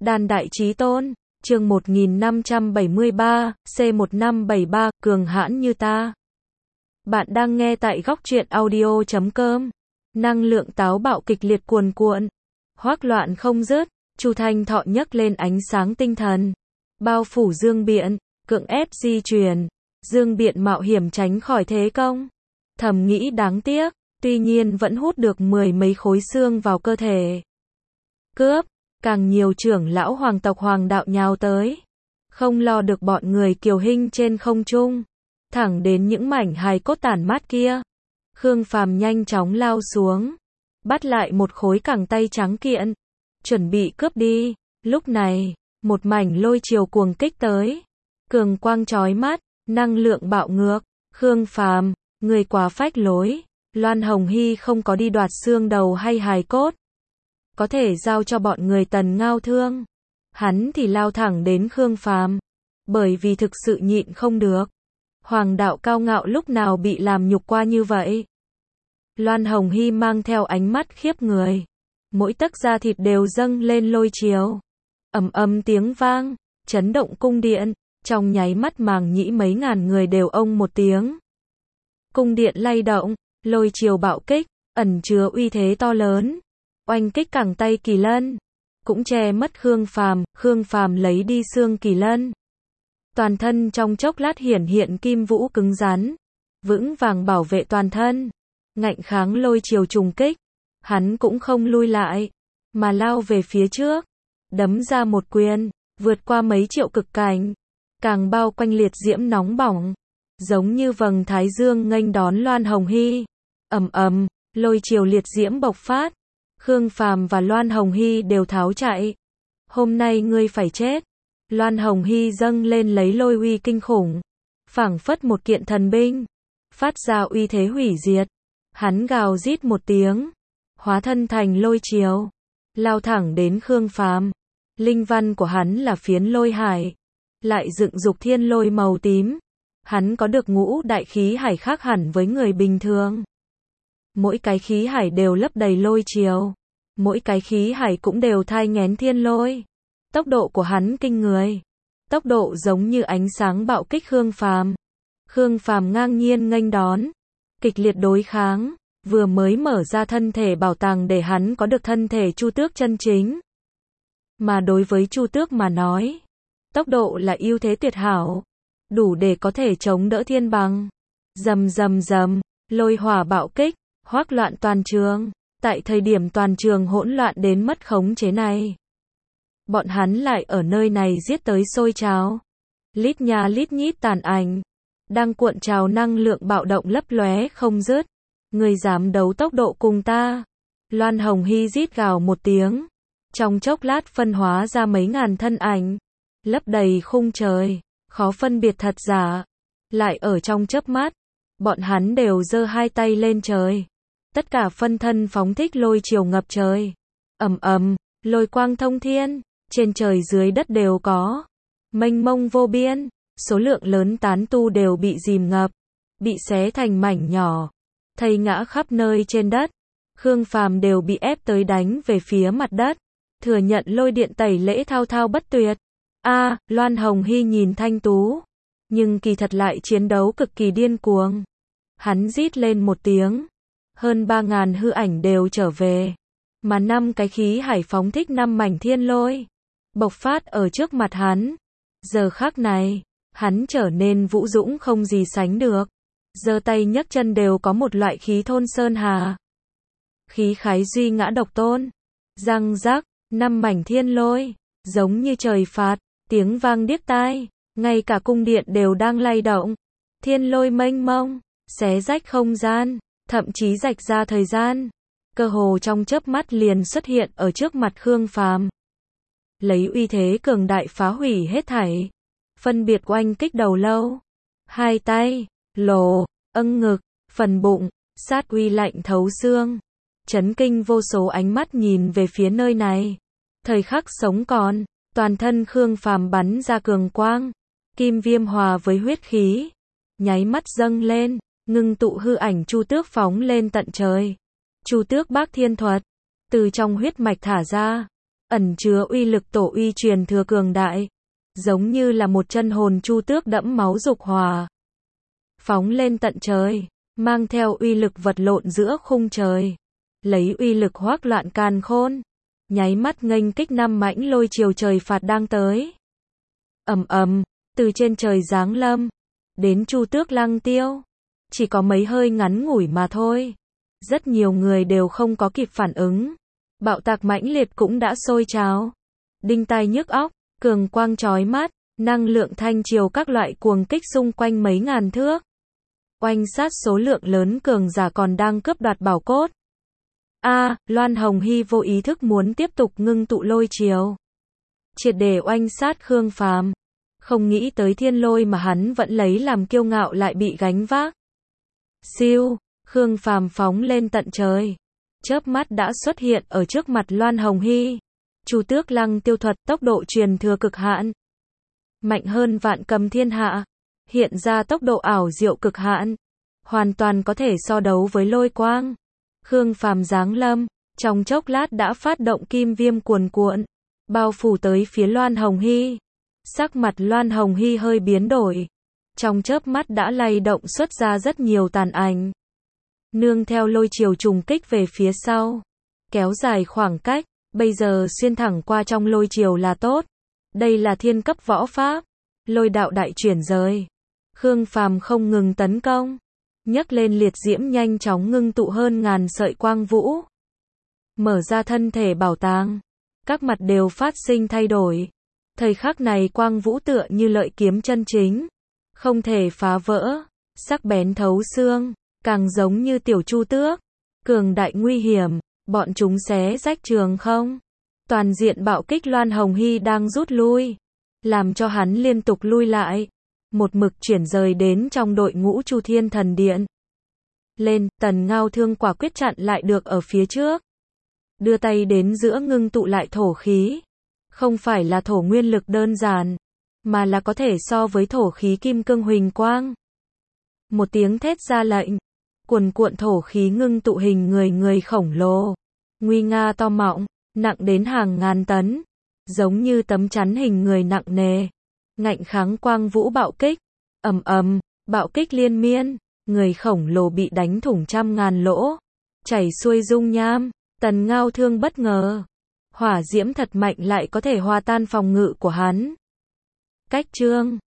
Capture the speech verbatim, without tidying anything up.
Đàn Đại Chí Tôn, chương một nghìn năm trăm bảy mươi ba, C một năm bảy ba, cường hãn như ta. Bạn đang nghe tại góc truyện audio chấm com. Năng lượng táo bạo kịch liệt cuồn cuộn, hoắc loạn không dứt, Chu Thanh Thọ nhấc lên ánh sáng tinh thần, bao phủ Dương Biện, cưỡng ép di chuyển. Dương Biện mạo hiểm tránh khỏi thế công, thầm nghĩ đáng tiếc, tuy nhiên vẫn hút được mười mấy khối xương vào cơ thể. Cướp, càng nhiều trưởng lão hoàng tộc hoàng đạo nhào tới, không lo được bọn người Kiều Hinh trên không trung, thẳng đến những mảnh hài cốt tàn mát kia. Khương Phàm nhanh chóng lao xuống, bắt lại một khối cẳng tay trắng kiện, chuẩn bị cướp đi. Lúc này, một mảnh lôi chiều cuồng kích tới, cường quang chói mắt, năng lượng bạo ngược. Khương Phàm, người quá phách lối. Loan Hồng Hy không có đi đoạt xương đầu hay hài cốt, có thể giao cho bọn người Tần Ngao Thương. Hắn thì lao thẳng đến Khương Phàm, bởi vì thực sự nhịn không được. Hoàng đạo cao ngạo lúc nào bị làm nhục qua như vậy. Loan Hồng Hy mang theo ánh mắt khiếp người, mỗi tấc da thịt đều dâng lên lôi chiều. Ầm ầm tiếng vang, chấn động cung điện, trong nháy mắt màng nhĩ mấy ngàn người đều ông một tiếng. Cung điện lay động, lôi chiều bạo kích, ẩn chứa uy thế to lớn. Oanh kích cẳng tay Kỳ Lân, cũng che mất Khương Phàm. Khương Phàm lấy đi xương Kỳ Lân, toàn thân trong chốc lát hiển hiện kim vũ cứng rắn, vững vàng bảo vệ toàn thân, ngạnh kháng lôi chiều trùng kích. Hắn cũng không lui lại, mà lao về phía trước, đấm ra một quyền, vượt qua mấy triệu cực cảnh, càng bao quanh liệt diễm nóng bỏng, giống như vầng thái dương nghênh đón Loan Hồng Hy. Ầm ầm, lôi chiều liệt diễm bộc phát. Khương Phàm và Loan Hồng Hy đều tháo chạy. Hôm nay ngươi phải chết. Loan Hồng Hy dâng lên lấy lôi uy kinh khủng, phảng phất một kiện thần binh, phát ra uy thế hủy diệt. Hắn gào rít một tiếng, hóa thân thành lôi chiều, lao thẳng đến Khương Phàm. Linh văn của hắn là phiến lôi hải, lại dựng dục thiên lôi màu tím. Hắn có được ngũ đại khí hải khác hẳn với người bình thường. Mỗi cái khí hải đều lấp đầy lôi chiều, mỗi cái khí hải cũng đều thai nghén thiên lôi. Tốc độ của hắn kinh người, tốc độ giống như ánh sáng bạo kích Khương Phàm. Khương Phàm ngang nhiên nghênh đón, kịch liệt đối kháng, vừa mới mở ra thân thể bảo tàng để hắn có được thân thể Chu Tước chân chính. Mà đối với Chu Tước mà nói, tốc độ là ưu thế tuyệt hảo, đủ để có thể chống đỡ thiên bằng. Rầm rầm rầm, lôi hỏa bạo kích, hoắc loạn toàn trường. Tại thời điểm toàn trường hỗn loạn đến mất khống chế này, bọn hắn lại ở nơi này giết tới sôi trào. Lít nhà lít nhít tàn ảnh, đang cuộn trào năng lượng bạo động lấp lóe không dứt. Người dám đấu tốc độ cùng ta? Loan Hồng Hy rít gào một tiếng, trong chốc lát phân hóa ra mấy ngàn thân ảnh, lấp đầy khung trời, khó phân biệt thật giả. Lại ở trong chớp mắt, bọn hắn đều giơ hai tay lên trời, tất cả phân thân phóng thích lôi chiều ngập trời. Ầm ầm, lôi quang thông thiên, trên trời dưới đất đều có, mênh mông vô biên, số lượng lớn tán tu đều bị dìm ngập, bị xé thành mảnh nhỏ, thây ngã khắp nơi trên đất. Khương Phàm đều bị ép tới đánh về phía mặt đất, thừa nhận lôi điện tẩy lễ thao thao bất tuyệt. A, à, Loan Hồng Hy nhìn thanh tú, nhưng kỳ thật lại chiến đấu cực kỳ điên cuồng. Hắn rít lên một tiếng, hơn ba ngàn hư ảnh đều trở về, mà năm cái khí hải phóng thích năm mảnh thiên lôi, bộc phát ở trước mặt hắn. Giờ khắc này, hắn trở nên vũ dũng không gì sánh được, giơ tay nhấc chân đều có một loại khí thôn sơn hà. Khí khái duy ngã độc tôn, răng rắc, năm mảnh thiên lôi, giống như trời phạt, tiếng vang điếc tai, ngay cả cung điện đều đang lay động. Thiên lôi mênh mông, xé rách không gian, thậm chí rạch ra thời gian, cơ hồ trong chớp mắt liền xuất hiện ở trước mặt Khương Phàm, lấy uy thế cường đại phá hủy hết thảy. Phân biệt oanh kích đầu lâu, hai tay, lồ, âng ngực, phần bụng, sát uy lạnh thấu xương, chấn kinh vô số ánh mắt nhìn về phía nơi này. Thời khắc sống còn, toàn thân Khương Phàm bắn ra cường quang, kim viêm hòa với huyết khí, nháy mắt dâng lên, ngưng tụ hư ảnh Chu Tước phóng lên tận trời. Chu Tước Bác Thiên Thuật, từ trong huyết mạch thả ra, ẩn chứa uy lực tổ uy truyền thừa cường đại, giống như là một chân hồn chu tước đẫm máu dục hỏa, phóng lên tận trời, mang theo uy lực vật lộn giữa khung trời, lấy uy lực hoắc loạn càn khôn, nháy mắt nghênh kích năm mãnh lôi triều trời phạt đang tới. Ầm ầm, từ trên trời giáng lâm đến Chu Tước Lăng Tiêu, chỉ có mấy hơi ngắn ngủi mà thôi. Rất nhiều người đều không có kịp phản ứng. Bạo tạc mãnh liệt cũng đã sôi trào. Đinh tai nhức óc, cường quang chói mắt, năng lượng thanh chiều các loại cuồng kích xung quanh mấy ngàn thước. Oanh sát số lượng lớn cường giả còn đang cướp đoạt bảo cốt. A, Loan Hồng Hy vô ý thức muốn tiếp tục ngưng tụ lôi chiều, triệt để oanh sát Khương Phàm. Không nghĩ tới thiên lôi mà hắn vẫn lấy làm kiêu ngạo lại bị gánh vác. Siêu, Khương Phàm phóng lên tận trời, chớp mắt đã xuất hiện ở trước mặt Loan Hồng Hy. Chu Tước Lăng Tiêu thuật tốc độ truyền thừa cực hạn, mạnh hơn vạn cầm thiên hạ, hiện ra tốc độ ảo diệu cực hạn, hoàn toàn có thể so đấu với lôi quang. Khương Phàm giáng lâm, trong chốc lát đã phát động kim viêm cuồn cuộn, bao phủ tới phía Loan Hồng Hy. Sắc mặt Loan Hồng Hy hơi biến đổi, trong chớp mắt đã lay động xuất ra rất nhiều tàn ảnh. Nương theo lôi chiều trùng kích về phía sau, kéo dài khoảng cách, bây giờ xuyên thẳng qua trong lôi chiều là tốt. Đây là thiên cấp võ pháp, lôi đạo đại chuyển rời. Khương Phàm không ngừng tấn công, nhấc lên liệt diễm nhanh chóng ngưng tụ hơn ngàn sợi quang vũ. Mở ra thân thể bảo tàng, các mặt đều phát sinh thay đổi. Thời khắc này quang vũ tựa như lợi kiếm chân chính, không thể phá vỡ, sắc bén thấu xương, càng giống như tiểu chu tước, cường đại nguy hiểm, bọn chúng xé rách trường không. Toàn diện bạo kích Loan Hồng Hy đang rút lui, làm cho hắn liên tục lui lại, một mực chuyển rời đến trong đội ngũ Chu Thiên Thần Điện. Lên, Tần Ngao Thương quả quyết chặn lại được ở phía trước. Đưa tay đến giữa ngưng tụ lại thổ khí. Không phải là thổ nguyên lực đơn giản, mà là có thể so với thổ khí kim cương huỳnh quang. Một tiếng thét ra lệnh, cuồn cuộn thổ khí ngưng tụ hình người người khổng lồ, nguy nga to mọng, nặng đến hàng ngàn tấn, giống như tấm chắn hình người nặng nề, ngạnh kháng quang vũ bạo kích. Ầm ầm, bạo kích liên miên, người khổng lồ bị đánh thủng trăm ngàn lỗ, chảy xuôi dung nham. Tần Ngao Thương bất ngờ, hỏa diễm thật mạnh lại có thể hòa tan phòng ngự của hắn. Cách chương